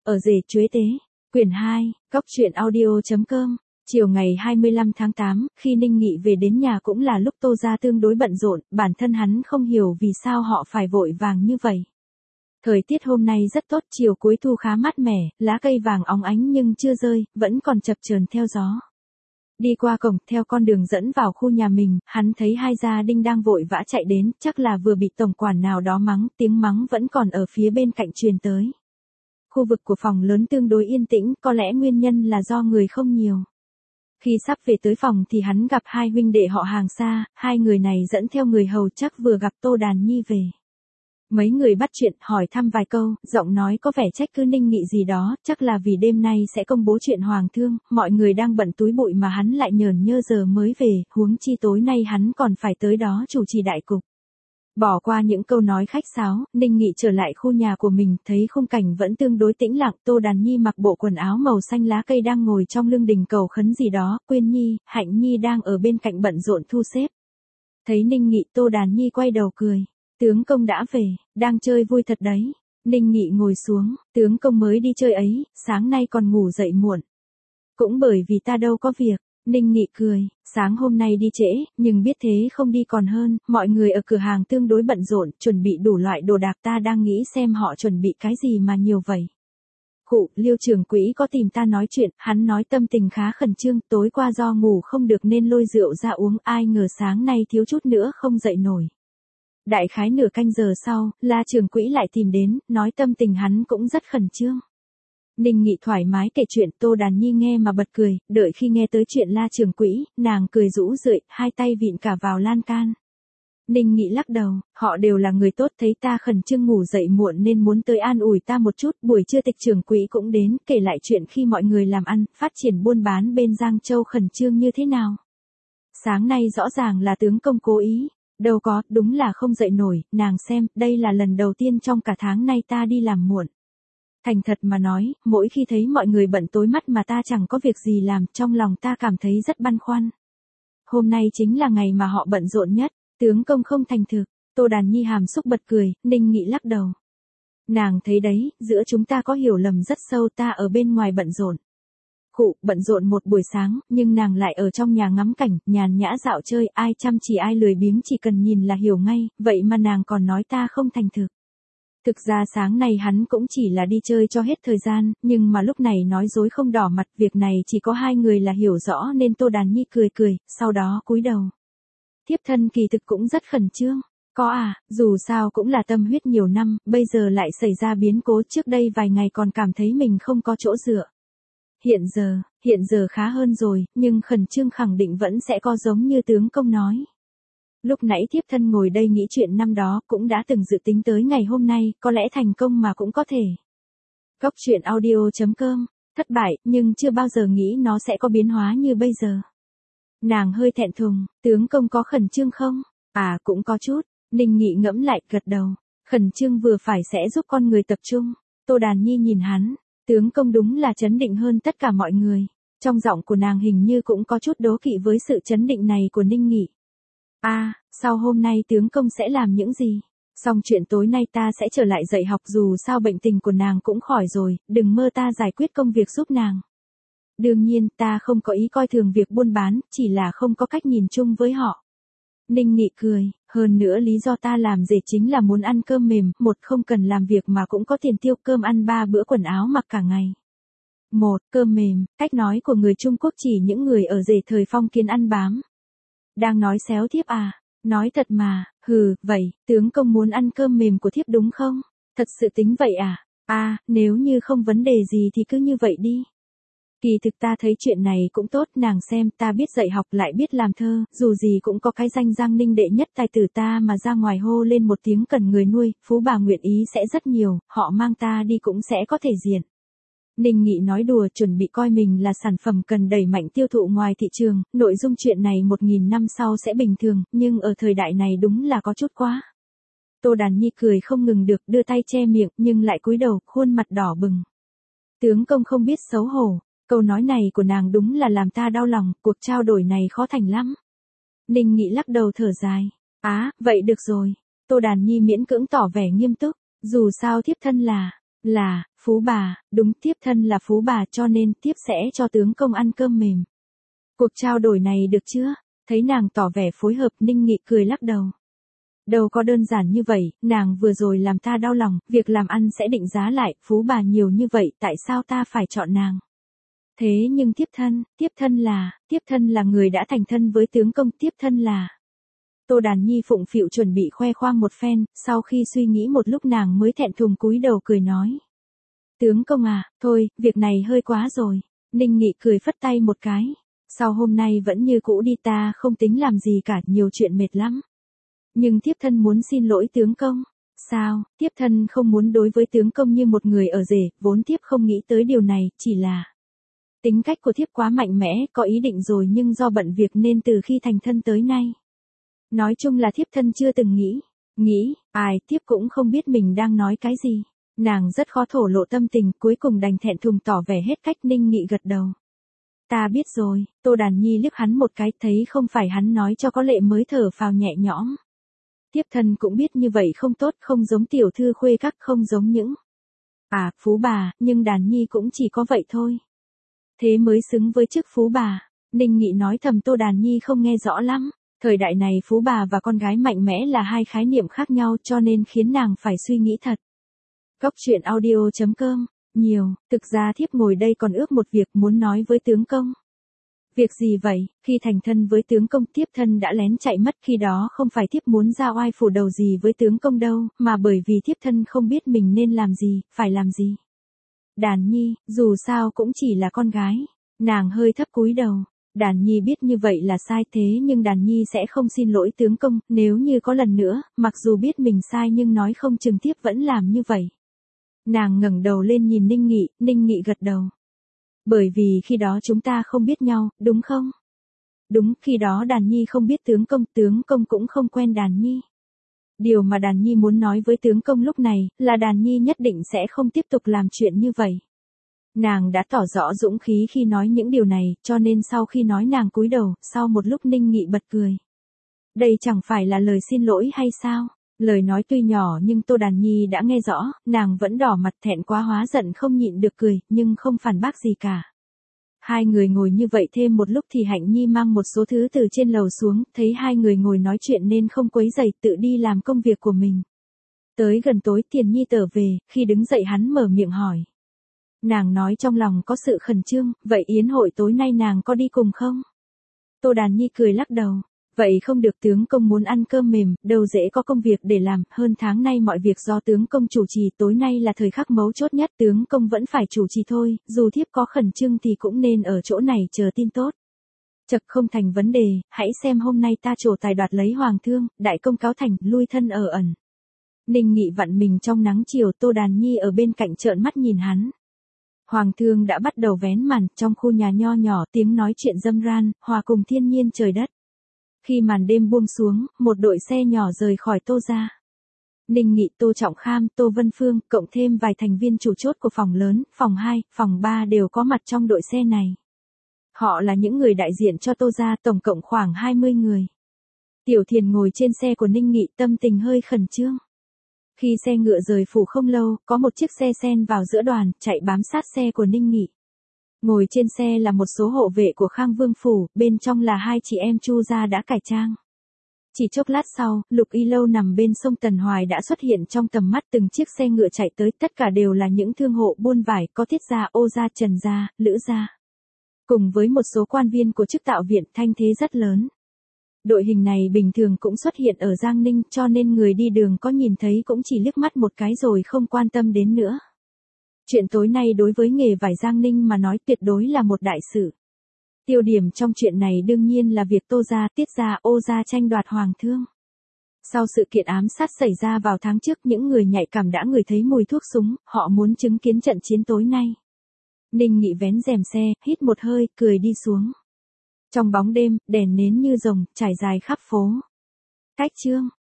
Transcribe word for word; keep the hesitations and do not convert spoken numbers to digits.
Ở rể chuế tế. Quyển hai, Cóc truyện audio chấm com. Chiều ngày hai mươi lăm tháng tám, khi Ninh Nghị về đến nhà cũng là lúc Tô gia tương đối bận rộn, bản thân hắn không hiểu vì sao họ phải vội vàng như vậy. Thời tiết hôm nay rất tốt, chiều cuối thu khá mát mẻ, lá cây vàng óng ánh nhưng chưa rơi, vẫn còn chập chờn theo gió. Đi qua cổng, theo con đường dẫn vào khu nhà mình, hắn thấy hai gia đình đang vội vã chạy đến, chắc là vừa bị tổng quản nào đó mắng, tiếng mắng vẫn còn ở phía bên cạnh truyền tới. Khu vực của phòng lớn tương đối yên tĩnh, có lẽ nguyên nhân là do người không nhiều. Khi sắp về tới phòng thì hắn gặp hai huynh đệ họ hàng xa, hai người này dẫn theo người hầu chắc vừa gặp Tô Đàn Nhi về. Mấy người bắt chuyện, hỏi thăm vài câu, giọng nói có vẻ trách cứ Ninh Nghị gì đó, chắc là vì đêm nay sẽ công bố chuyện hoàng thương, mọi người đang bận túi bụi mà hắn lại nhờn nhơ giờ mới về, huống chi tối nay hắn còn phải tới đó chủ trì đại cục. Bỏ qua những câu nói khách sáo, Ninh Nghị trở lại khu nhà của mình, thấy khung cảnh vẫn tương đối tĩnh lặng, Tô Đàn Nhi mặc bộ quần áo màu xanh lá cây đang ngồi trong lưng đình cầu khấn gì đó, Quyên Nhi, Hạnh Nhi đang ở bên cạnh bận rộn thu xếp. Thấy Ninh Nghị, Tô Đàn Nhi quay đầu cười, tướng công đã về, đang chơi vui thật đấy. Ninh Nghị ngồi xuống, tướng công mới đi chơi ấy, sáng nay còn ngủ dậy muộn. Cũng bởi vì ta đâu có việc. Ninh Nghị cười, sáng hôm nay đi trễ, nhưng biết thế không đi còn hơn, mọi người ở cửa hàng tương đối bận rộn, chuẩn bị đủ loại đồ đạc, ta đang nghĩ xem họ chuẩn bị cái gì mà nhiều vậy. Khụ, Liêu trưởng quỹ có tìm ta nói chuyện, hắn nói tâm tình khá khẩn trương, tối qua do ngủ không được nên lôi rượu ra uống, ai ngờ sáng nay thiếu chút nữa không dậy nổi. Đại khái nửa canh giờ sau, La trưởng quỹ lại tìm đến, nói tâm tình hắn cũng rất khẩn trương. Ninh Nghị thoải mái kể chuyện, Tô Đàn Nhi nghe mà bật cười, đợi khi nghe tới chuyện La trưởng quỹ, nàng cười rũ rượi, hai tay vịn cả vào lan can. Ninh Nghị lắc đầu, họ đều là người tốt, thấy ta khẩn trương ngủ dậy muộn nên muốn tới an ủi ta một chút, buổi trưa tịch trưởng quỹ cũng đến, kể lại chuyện khi mọi người làm ăn, phát triển buôn bán bên Giang Châu khẩn trương như thế nào. Sáng nay rõ ràng là tướng công cố ý, đâu có, đúng là không dậy nổi, nàng xem, đây là lần đầu tiên trong cả tháng nay ta đi làm muộn. Thành thật mà nói, mỗi khi thấy mọi người bận tối mắt mà ta chẳng có việc gì làm, trong lòng ta cảm thấy rất băn khoăn. Hôm nay chính là ngày mà họ bận rộn nhất, tướng công không thành thực. Tô Đàn Nhi hàm xúc bật cười, Ninh Nghị lắc đầu. Nàng thấy đấy, giữa chúng ta có hiểu lầm rất sâu, ta ở bên ngoài bận rộn. Khụ, bận rộn một buổi sáng, nhưng nàng lại ở trong nhà ngắm cảnh, nhàn nhã dạo chơi, ai chăm chỉ ai lười biếng chỉ cần nhìn là hiểu ngay, vậy mà nàng còn nói ta không thành thực. Thực ra sáng nay hắn cũng chỉ là đi chơi cho hết thời gian, nhưng mà lúc này nói dối không đỏ mặt, việc này chỉ có hai người là hiểu rõ nên Tô Đàn Nhi cười cười, sau đó cúi đầu. Thiếp thân kỳ thực cũng rất khẩn trương, có à, dù sao cũng là tâm huyết nhiều năm, bây giờ lại xảy ra biến cố, trước đây vài ngày còn cảm thấy mình không có chỗ dựa. Hiện giờ, hiện giờ khá hơn rồi, nhưng khẩn trương khẳng định vẫn sẽ có giống như tướng công nói. Lúc nãy thiếp thân ngồi đây nghĩ chuyện năm đó, cũng đã từng dự tính tới ngày hôm nay, có lẽ thành công mà cũng có thể. Cóc truyện audio chấm com, thất bại, nhưng chưa bao giờ nghĩ nó sẽ có biến hóa như bây giờ. Nàng hơi thẹn thùng, tướng công có khẩn trương không? À cũng có chút, Ninh Nghị ngẫm lại, gật đầu. Khẩn trương vừa phải sẽ giúp con người tập trung. Tô Đàn Nhi nhìn hắn, tướng công đúng là trấn định hơn tất cả mọi người. Trong giọng của nàng hình như cũng có chút đố kỵ với sự trấn định này của Ninh Nghị. À, sau hôm nay tướng công sẽ làm những gì? Xong chuyện tối nay ta sẽ trở lại dạy học, dù sao bệnh tình của nàng cũng khỏi rồi, đừng mơ ta giải quyết công việc giúp nàng. Đương nhiên, ta không có ý coi thường việc buôn bán, chỉ là không có cách nhìn chung với họ. Ninh Nghị cười, hơn nữa lý do ta làm rể chính là muốn ăn cơm mềm, một không cần làm việc mà cũng có tiền tiêu, cơm ăn ba bữa quần áo mặc cả ngày. Một, cơm mềm, cách nói của người Trung Quốc chỉ những người ở rể thời phong kiến ăn bám. Đang nói xéo thiếp à? Nói thật mà, hừ, vậy, tướng công muốn ăn cơm mềm của thiếp đúng không? Thật sự tính vậy à? À, nếu như không vấn đề gì thì cứ như vậy đi. Kỳ thực ta thấy chuyện này cũng tốt, nàng xem, ta biết dạy học lại biết làm thơ, dù gì cũng có cái danh Giang Ninh đệ nhất tài tử, ta mà ra ngoài hô lên một tiếng cần người nuôi, phú bà nguyện ý sẽ rất nhiều, họ mang ta đi cũng sẽ có thể diện. Ninh Nghị nói đùa, chuẩn bị coi mình là sản phẩm cần đẩy mạnh tiêu thụ ngoài thị trường, nội dung chuyện này một nghìn năm sau sẽ bình thường, nhưng ở thời đại này đúng là có chút quá. Tô Đàn Nhi cười không ngừng được, đưa tay che miệng, nhưng lại cúi đầu, khuôn mặt đỏ bừng. Tướng công không biết xấu hổ, câu nói này của nàng đúng là làm ta đau lòng, cuộc trao đổi này khó thành lắm. Ninh Nghị lắc đầu thở dài, á, vậy được rồi. Tô Đàn Nhi miễn cưỡng tỏ vẻ nghiêm túc, dù sao thiếp thân là... Là, Phú bà, đúng, thiếp thân là phú bà cho nên thiếp sẽ cho tướng công ăn cơm mềm. Cuộc trao đổi này được chưa? Thấy nàng tỏ vẻ phối hợp, Ninh Nghị cười lắc đầu. Đâu có đơn giản như vậy, nàng vừa rồi làm ta đau lòng, việc làm ăn sẽ định giá lại, phú bà nhiều như vậy, tại sao ta phải chọn nàng? Thế nhưng tiếp thân, tiếp thân là, tiếp thân là người đã thành thân với tướng công, tiếp thân là. Tô Đàn Nhi phụng phịu chuẩn bị khoe khoang một phen, sau khi suy nghĩ một lúc nàng mới thẹn thùng cúi đầu cười nói. Tướng công à, thôi, việc này hơi quá rồi. Ninh Nghị cười phất tay một cái. Sau hôm nay vẫn như cũ đi, ta không tính làm gì cả, nhiều chuyện mệt lắm. Nhưng thiếp thân muốn xin lỗi tướng công. Sao, thiếp thân không muốn đối với tướng công như một người ở rể, vốn thiếp không nghĩ tới điều này, chỉ là tính cách của thiếp quá mạnh mẽ, có ý định rồi nhưng do bận việc nên từ khi thành thân tới nay. Nói chung là thiếp thân chưa từng nghĩ. Nghĩ, ai, thiếp cũng không biết mình đang nói cái gì. Nàng rất khó thổ lộ tâm tình, cuối cùng đành thẹn thùng tỏ vẻ hết cách. Ninh Nghị gật đầu. Ta biết rồi, Tô Đàn Nhi liếc hắn một cái, thấy không phải hắn nói cho có lệ mới thở phào nhẹ nhõm. Thiếp thân cũng biết như vậy không tốt, không giống tiểu thư khuê các, không giống những. À, phú bà, nhưng Đàn Nhi cũng chỉ có vậy thôi. Thế mới xứng với chức phú bà. Ninh Nghị nói thầm, Tô Đàn Nhi không nghe rõ lắm. Thời đại này phú bà và con gái mạnh mẽ là hai khái niệm khác nhau cho nên khiến nàng phải suy nghĩ thật. Góc truyện audio chấm com, nhiều, thực ra thiếp ngồi đây còn ước một việc muốn nói với tướng công. Việc gì vậy? Khi thành thân với tướng công, thiếp thân đã lén chạy mất, khi đó không phải thiếp muốn ra oai phủ đầu gì với tướng công đâu, mà bởi vì thiếp thân không biết mình nên làm gì, phải làm gì. Đàn Nhi, dù sao cũng chỉ là con gái. Nàng hơi thấp cúi đầu. Đàn Nhi biết như vậy là sai, thế nhưng Đàn Nhi sẽ không xin lỗi tướng công, nếu như có lần nữa, mặc dù biết mình sai nhưng nói không chừng thiếp vẫn làm như vậy. Nàng ngẩng đầu lên nhìn Ninh Nghị, Ninh Nghị gật đầu. Bởi vì khi đó chúng ta không biết nhau, đúng không? Đúng, khi đó Đàn Nhi không biết tướng công, tướng công cũng không quen Đàn Nhi. Điều mà Đàn Nhi muốn nói với tướng công lúc này, là Đàn Nhi nhất định sẽ không tiếp tục làm chuyện như vậy. Nàng đã tỏ rõ dũng khí khi nói những điều này, cho nên sau khi nói nàng cúi đầu, sau một lúc Ninh Nghị bật cười. Đây chẳng phải là lời xin lỗi hay sao? Lời nói tuy nhỏ nhưng Tô Đàn Nhi đã nghe rõ, nàng vẫn đỏ mặt thẹn quá hóa giận không nhịn được cười, nhưng không phản bác gì cả. Hai người ngồi như vậy thêm một lúc thì Hạnh Nhi mang một số thứ từ trên lầu xuống, thấy hai người ngồi nói chuyện nên không quấy rầy, tự đi làm công việc của mình. Tới gần tối Tiền Nhi trở về, khi đứng dậy hắn mở miệng hỏi. Nàng nói trong lòng có sự khẩn trương, vậy yến hội tối nay nàng có đi cùng không? Tô Đàn Nhi cười lắc đầu. Vậy không được, tướng công muốn ăn cơm mềm, đâu dễ có công việc để làm, hơn tháng nay mọi việc do tướng công chủ trì, tối nay là thời khắc mấu chốt nhất, tướng công vẫn phải chủ trì thôi, dù thiếp có khẩn trương thì cũng nên ở chỗ này chờ tin tốt. Chật, không thành vấn đề, hãy xem hôm nay ta trổ tài đoạt lấy hoàng thương, đại công cáo thành, lui thân ở ẩn. Ninh Nghị vặn mình trong nắng chiều, Tô Đàn Nhi ở bên cạnh trợn mắt nhìn hắn. Hoàng thương đã bắt đầu vén màn, trong khu nhà nho nhỏ tiếng nói chuyện râm ran, hòa cùng thiên nhiên trời đất. Khi màn đêm buông xuống, một đội xe nhỏ rời khỏi Tô gia. Ninh Nghị, Tô Trọng Kham, Tô Vân Phương, cộng thêm vài thành viên chủ chốt của phòng lớn, phòng hai, phòng ba đều có mặt trong đội xe này. Họ là những người đại diện cho Tô gia, tổng cộng khoảng hai mươi người. Tiểu Thiền ngồi trên xe của Ninh Nghị, tâm tình hơi khẩn trương. Khi xe ngựa rời phủ không lâu, có một chiếc xe xen vào giữa đoàn, chạy bám sát xe của Ninh Nghị. Ngồi trên xe là một số hộ vệ của Khang Vương phủ, bên trong là hai chị em Chu gia đã cải trang. Chỉ chốc lát sau, Lục Y Lâu nằm bên sông Tần Hoài đã xuất hiện trong tầm mắt, từng chiếc xe ngựa chạy tới, tất cả đều là những thương hộ buôn vải, có Thiết gia, Ô gia, Trần gia, Lữ gia. Cùng với một số quan viên của chức tạo viện, thanh thế rất lớn. Đội hình này bình thường cũng xuất hiện ở Giang Ninh, cho nên người đi đường có nhìn thấy cũng chỉ liếc mắt một cái rồi không quan tâm đến nữa. Chuyện tối nay đối với nghề vải Giang Ninh mà nói tuyệt đối là một đại sự. Tiêu điểm trong chuyện này đương nhiên là việc Tô gia, Tiết gia, Ô gia tranh đoạt hoàng thương. Sau sự kiện ám sát xảy ra vào tháng trước, những người nhạy cảm đã ngửi thấy mùi thuốc súng, họ muốn chứng kiến trận chiến tối nay. Ninh Nghị vén rèm xe, hít một hơi, cười đi xuống. Trong bóng đêm, đèn nến như rồng, trải dài khắp phố. Cách chương